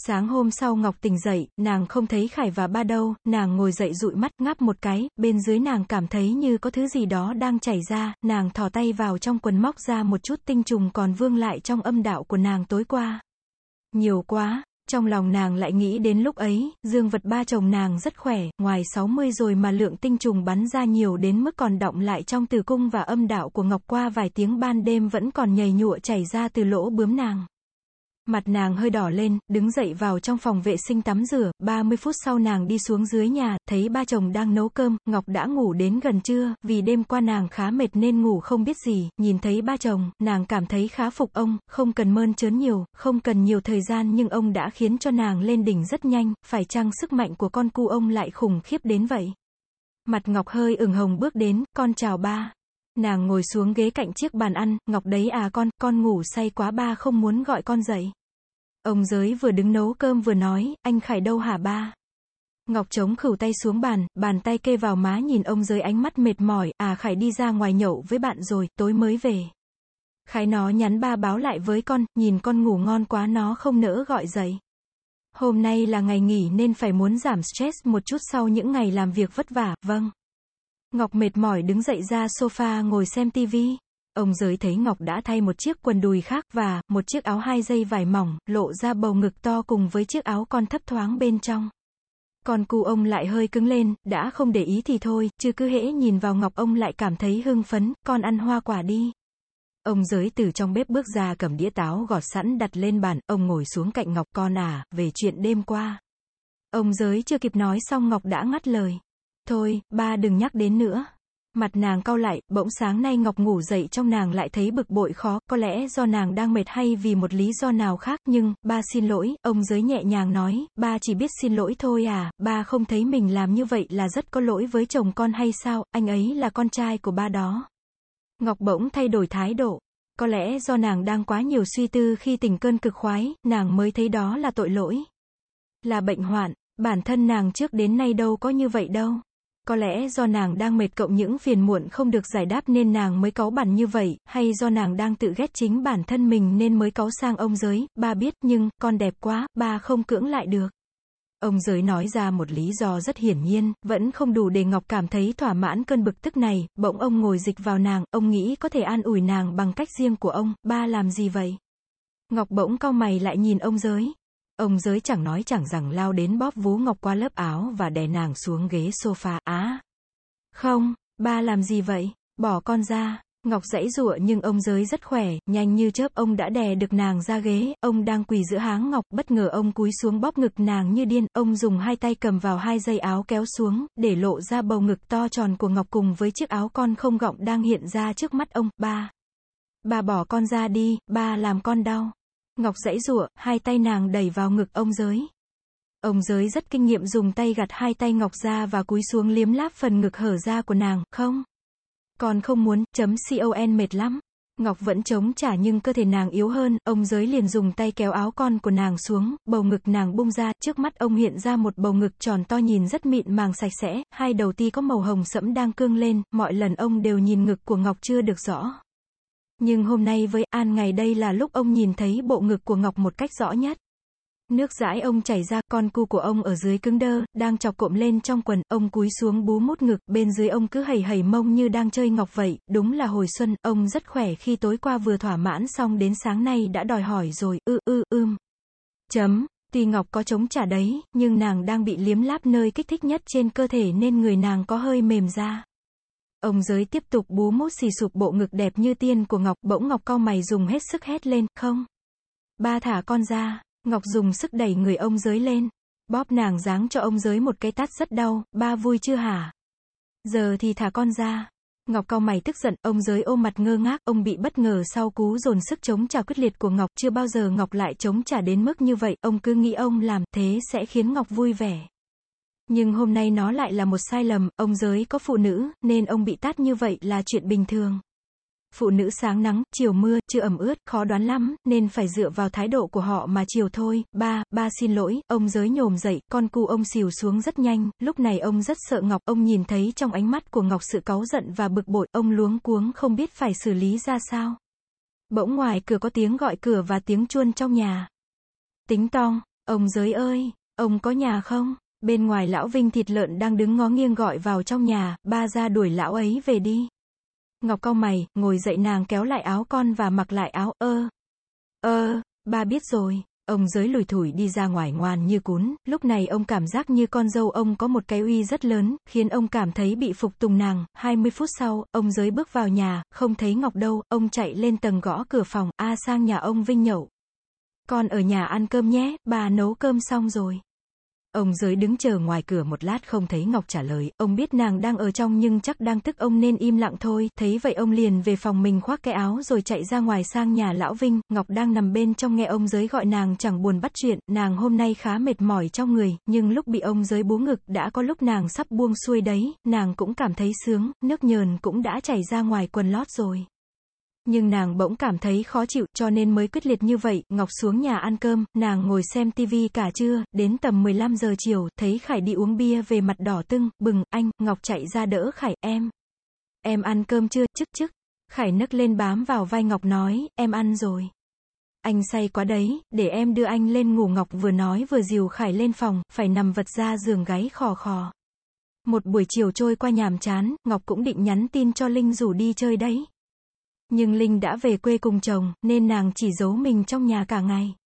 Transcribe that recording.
Sáng hôm sau Ngọc tỉnh dậy, nàng không thấy Khải và ba đâu, nàng ngồi dậy dụi mắt, ngáp một cái, bên dưới nàng cảm thấy như có thứ gì đó đang chảy ra, nàng thò tay vào trong quần móc ra một chút tinh trùng còn vương lại trong âm đạo của nàng tối qua. Nhiều quá, trong lòng nàng lại nghĩ đến lúc ấy, dương vật ba chồng nàng rất khỏe, ngoài 60 rồi mà lượng tinh trùng bắn ra nhiều đến mức còn đọng lại trong tử cung và âm đạo của Ngọc qua vài tiếng ban đêm vẫn còn nhầy nhụa chảy ra từ lỗ bướm nàng. Mặt nàng hơi đỏ lên, đứng dậy vào trong phòng vệ sinh tắm rửa, 30 phút sau nàng đi xuống dưới nhà, thấy ba chồng đang nấu cơm, Ngọc đã ngủ đến gần trưa, vì đêm qua nàng khá mệt nên ngủ không biết gì, nhìn thấy ba chồng, nàng cảm thấy khá phục ông, không cần mơn trớn nhiều, không cần nhiều thời gian nhưng ông đã khiến cho nàng lên đỉnh rất nhanh, phải chăng sức mạnh của con cu ông lại khủng khiếp đến vậy? Mặt Ngọc hơi ửng hồng bước đến, con chào ba. Nàng ngồi xuống ghế cạnh chiếc bàn ăn, Ngọc đấy à con ngủ say quá ba không muốn gọi con dậy. Ông Giới vừa đứng nấu cơm vừa nói, anh Khải đâu hả ba? Ngọc chống khửu tay xuống bàn tay kê vào má nhìn ông Giới ánh mắt mệt mỏi, Khải đi ra ngoài nhậu với bạn rồi, tối mới về. Khải nó nhắn ba báo lại với con, nhìn con ngủ ngon quá nó không nỡ gọi dậy. Hôm nay là ngày nghỉ nên phải muốn giảm stress một chút sau những ngày làm việc vất vả, vâng. Ngọc mệt mỏi đứng dậy ra sofa ngồi xem tivi. Ông Giới thấy Ngọc đã thay một chiếc quần đùi khác và một chiếc áo 2 dây vải mỏng, lộ ra bầu ngực to cùng với chiếc áo con thấp thoáng bên trong. Còn cu ông lại hơi cứng lên, đã không để ý thì thôi, chứ cứ hễ nhìn vào Ngọc ông lại cảm thấy hưng phấn, con ăn hoa quả đi. Ông Giới từ trong bếp bước ra cầm đĩa táo gọt sẵn đặt lên bàn, ông ngồi xuống cạnh Ngọc, con về chuyện đêm qua. Ông Giới chưa kịp nói xong Ngọc đã ngắt lời. Thôi, ba đừng nhắc đến nữa. Mặt nàng cau lại, bỗng sáng nay Ngọc ngủ dậy trong nàng lại thấy bực bội khó, có lẽ do nàng đang mệt hay vì một lý do nào khác, nhưng, ba xin lỗi, ông Giới nhẹ nhàng nói, ba chỉ biết xin lỗi thôi ba không thấy mình làm như vậy là rất có lỗi với chồng con hay sao, anh ấy là con trai của ba đó. Ngọc bỗng thay đổi thái độ, có lẽ do nàng đang quá nhiều suy tư khi tình cơn cực khoái, nàng mới thấy đó là tội lỗi. Là bệnh hoạn, bản thân nàng trước đến nay đâu có như vậy đâu. Có lẽ do nàng đang mệt cộng những phiền muộn không được giải đáp nên nàng mới cáu bẳn như vậy, hay do nàng đang tự ghét chính bản thân mình nên mới cáu sang ông Giới, ba biết nhưng, con đẹp quá, ba không cưỡng lại được. Ông Giới nói ra một lý do rất hiển nhiên, vẫn không đủ để Ngọc cảm thấy thỏa mãn cơn bực tức này, bỗng ông ngồi dịch vào nàng, ông nghĩ có thể an ủi nàng bằng cách riêng của ông, ba làm gì vậy? Ngọc bỗng cau mày lại nhìn ông Giới. Ông Giới chẳng nói chẳng rằng lao đến bóp vú Ngọc qua lớp áo và đè nàng xuống ghế sofa. Không, ba làm gì vậy? Bỏ con ra. Ngọc giãy giụa nhưng ông Giới rất khỏe, nhanh như chớp ông đã đè được nàng ra ghế, ông đang quỳ giữa háng Ngọc, bất ngờ ông cúi xuống bóp ngực nàng như điên, ông dùng hai tay cầm vào hai dây áo kéo xuống, để lộ ra bầu ngực to tròn của Ngọc cùng với chiếc áo con không gọng đang hiện ra trước mắt ông. Ba bỏ con ra đi, ba làm con đau. Ngọc giãy giụa, hai tay nàng đẩy vào ngực ông Giới. Ông Giới rất kinh nghiệm dùng tay gạt hai tay Ngọc ra và cúi xuống liếm láp phần ngực hở ra của nàng, không. Con không muốn, con mệt lắm. Ngọc vẫn chống trả nhưng cơ thể nàng yếu hơn, ông Giới liền dùng tay kéo áo con của nàng xuống, bầu ngực nàng bung ra, trước mắt ông hiện ra một bầu ngực tròn to nhìn rất mịn màng sạch sẽ, hai đầu ti có màu hồng sẫm đang cương lên, mọi lần ông đều nhìn ngực của Ngọc chưa được rõ. Nhưng hôm nay với An ngày đây là lúc ông nhìn thấy bộ ngực của Ngọc một cách rõ nhất. Nước dãi ông chảy ra, con cu của ông ở dưới cứng đơ, đang chọc cộm lên trong quần, ông cúi xuống bú mút ngực, bên dưới ông cứ hầy hầy mông như đang chơi Ngọc vậy, đúng là hồi xuân, ông rất khỏe khi tối qua vừa thỏa mãn xong đến sáng nay đã đòi hỏi rồi, Tuy Ngọc có chống trả đấy, nhưng nàng đang bị liếm láp nơi kích thích nhất trên cơ thể nên người nàng có hơi mềm ra. Ông Giới tiếp tục bú mút xì sụp bộ ngực đẹp như tiên của Ngọc, bỗng Ngọc cau mày dùng hết sức hét lên, không. Ba thả con ra. Ngọc dùng sức đẩy người ông Giới lên. Bóp nàng giáng cho ông Giới một cái tát rất đau, ba vui chưa hả? Giờ thì thả con ra. Ngọc cau mày tức giận, ông Giới ôm mặt ngơ ngác, ông bị bất ngờ sau cú dồn sức chống trả quyết liệt của Ngọc, chưa bao giờ Ngọc lại chống trả đến mức như vậy, ông cứ nghĩ ông làm thế sẽ khiến Ngọc vui vẻ. Nhưng hôm nay nó lại là một sai lầm, ông Giới có phụ nữ, nên ông bị tát như vậy là chuyện bình thường. Phụ nữ sáng nắng, chiều mưa, chưa ẩm ướt, khó đoán lắm, nên phải dựa vào thái độ của họ mà chiều thôi. Ba xin lỗi, ông Giới nhổm dậy, con cu ông xìu xuống rất nhanh, lúc này ông rất sợ Ngọc, ông nhìn thấy trong ánh mắt của Ngọc sự cáu giận và bực bội, ông luống cuống không biết phải xử lý ra sao. Bỗng ngoài cửa có tiếng gọi cửa và tiếng chuông trong nhà. Tính tong. Ông Giới ơi, ông có nhà không? Bên ngoài lão Vinh thịt lợn đang đứng ngó nghiêng gọi vào trong nhà, ba ra đuổi lão ấy về đi. Ngọc cau mày, ngồi dậy nàng kéo lại áo con và mặc lại áo, ba biết rồi. Ông Giới lủi thủi đi ra ngoài ngoan như cún, lúc này ông cảm giác như con dâu ông có một cái uy rất lớn, khiến ông cảm thấy bị phục tùng nàng. 20 phút sau, ông Giới bước vào nhà, không thấy Ngọc đâu, ông chạy lên tầng gõ cửa phòng, sang nhà ông Vinh nhậu. Con ở nhà ăn cơm nhé, bà nấu cơm xong rồi. Ông Giới đứng chờ ngoài cửa một lát không thấy Ngọc trả lời, ông biết nàng đang ở trong nhưng chắc đang tức ông nên im lặng thôi, thấy vậy ông liền về phòng mình khoác cái áo rồi chạy ra ngoài sang nhà lão Vinh. Ngọc đang nằm bên trong nghe ông Giới gọi nàng chẳng buồn bắt chuyện, nàng hôm nay khá mệt mỏi trong người, nhưng lúc bị ông Giới bú ngực đã có lúc nàng sắp buông xuôi đấy, nàng cũng cảm thấy sướng, nước nhờn cũng đã chảy ra ngoài quần lót rồi. Nhưng nàng bỗng cảm thấy khó chịu, cho nên mới quyết liệt như vậy. Ngọc xuống nhà ăn cơm, nàng ngồi xem tivi cả trưa, đến tầm 15 giờ chiều, thấy Khải đi uống bia về mặt đỏ tưng, bừng, anh. Ngọc chạy ra đỡ Khải, em ăn cơm chưa, chức. Khải nấc lên bám vào vai Ngọc nói, em ăn rồi. Anh say quá đấy, để em đưa anh lên ngủ. Ngọc vừa nói vừa dìu Khải lên phòng, phải nằm vật ra giường gáy khò khò. Một buổi chiều trôi qua nhàm chán, Ngọc cũng định nhắn tin cho Linh rủ đi chơi đấy. Nhưng Linh đã về quê cùng chồng, nên nàng chỉ giấu mình trong nhà cả ngày.